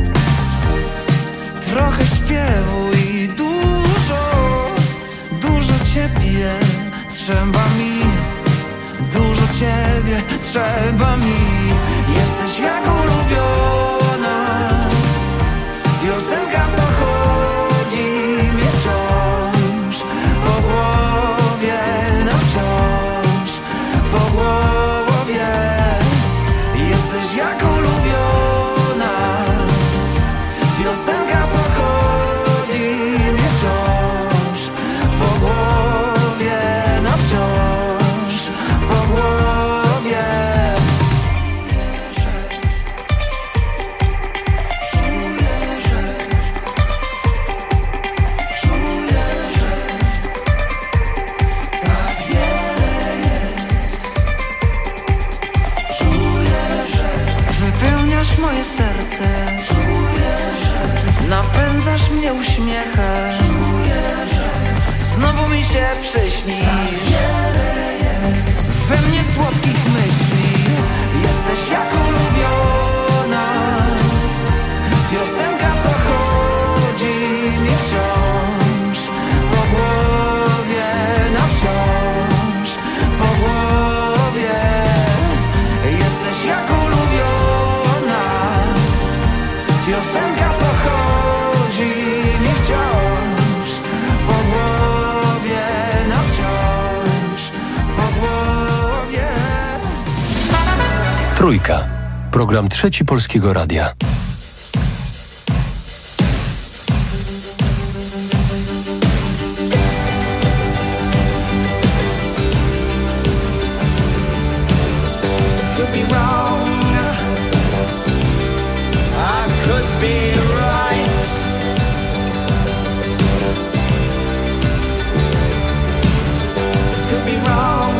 trochę śpiewu i dużo ciebie trzeba mi, dużo ciebie trzeba mi. Jesteś jak ulubiona piosenka, co chodzi mi wciąż po głowie, na wciąż po głowie. Jesteś jak ulubiona znowu mi się przyśnisz. We mnie słodkich myśli jesteś jak ulubiona piosenka, co chodzi mi wciąż po głowie, no wciąż po głowie. Jesteś jak ulubiona piosenka, co chodzi mi wciąż po głowie, no wciąż po głowie. Trójka. Program Trzeci Polskiego Radia. Could be wrong, I could be right. Could be wrong,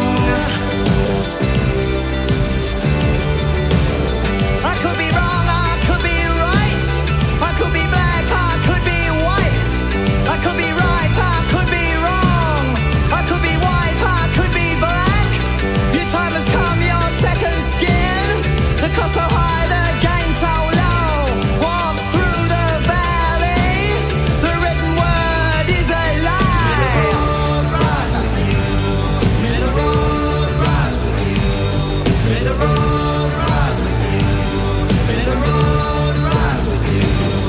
I could be wrong, I could be right. I could be black, I could be white. I could be right, I could be wrong. I could be white, I could be black. Your time has come, your second skin. The cost so high, the gain so low. Walk through the valley. The written word is a lie. May the road rise with you. May the road rise with you. May the road rise with you. May the road rise with you.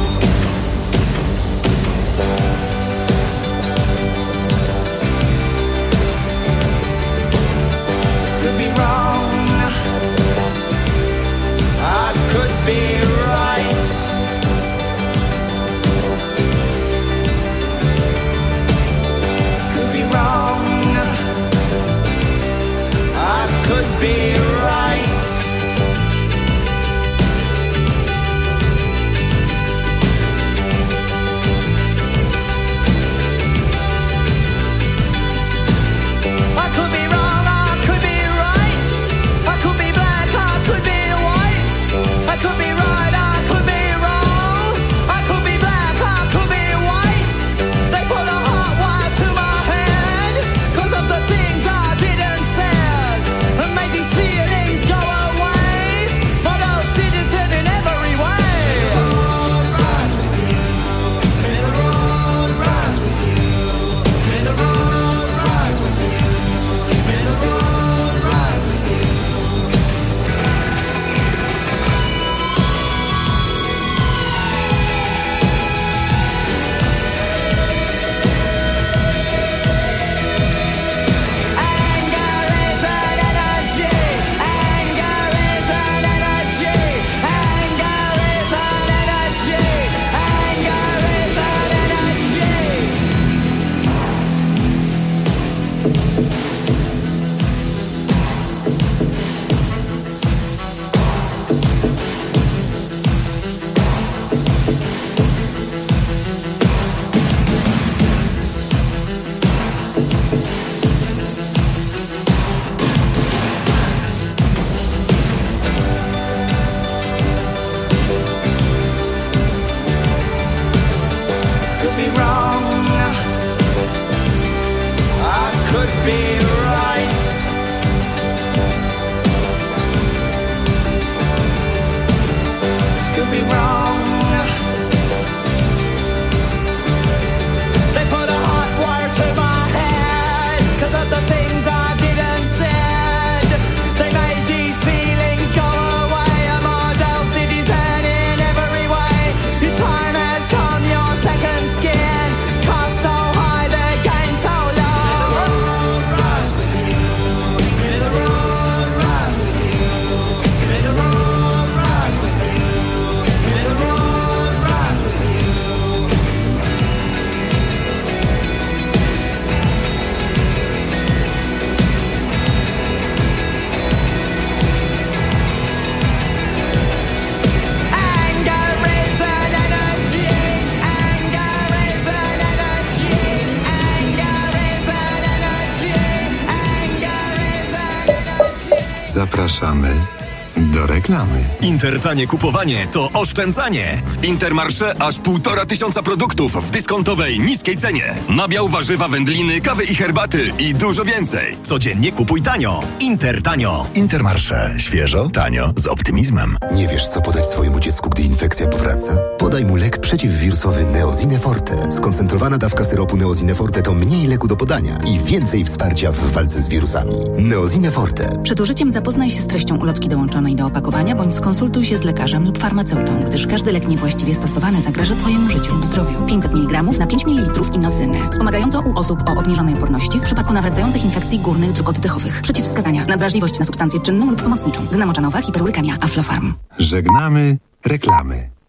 Could be wrong, I could be right. Could be wrong, I could be right. I could be wrong, I could be right. I could be black, I could be white. I could be right, I could be wrong. I could be black, I could be white. They put a hot wire to my head 'cause of the things I didn't said and made these feelings go away. Model citizen in every way. May the road rise with you. May the road rise with you. May the road rise with you. Anger is an energy. Anger is an energy. Anger is an energy. Anger is an energy. Could be wrong, I could be right. Could be wrong. They put a hot wire to my head 'cause of the things I didn't said. They made these feelings go away. A model citizen in every way. Your time has come, your second skin. Cost so high, the gain so low. May the road rise with you. May the road rise with you. May the road rise with you. May the road rise with you. Anger is an energy. Anger is an energy. Anger is an energy. Anger is an energy. Zapraszamy do reklamy. Intertanie kupowanie to oszczędzanie. W Intermarché aż 1500 produktów w dyskontowej, niskiej cenie. Nabiał, warzywa, wędliny, kawy i herbaty i dużo więcej. Codziennie kupuj tanio. Intertanio. Intermarché. Świeżo, tanio, z optymizmem. Nie wiesz, co podać swojemu dziecku, gdy infekcja powraca? Podaj mu lek przeciwwirusowy Neozine Forte. Skoncentrowana dawka syropu Neozine Forte to mniej leku do podania i więcej wsparcia w walce z wirusami. Neozine Forte. Przed użyciem zapoznaj się z treścią ulotki dołączonej do opakowania, bądź skonsultuj się z lekarzem lub farmaceutą, gdyż każdy lek niewłaściwie stosowany zagraża Twojemu życiu lub zdrowiu. 500 mg na 5 ml inocyny. Wspomagająco u osób o obniżonej odporności w przypadku nawracających infekcji górnych dróg oddechowych. Przeciwwskazania: nadwrażliwość na substancję czynną lub pomocniczą. Znamoczanowa, hiperurykemia, Aflofarm. Żegnamy reklamy.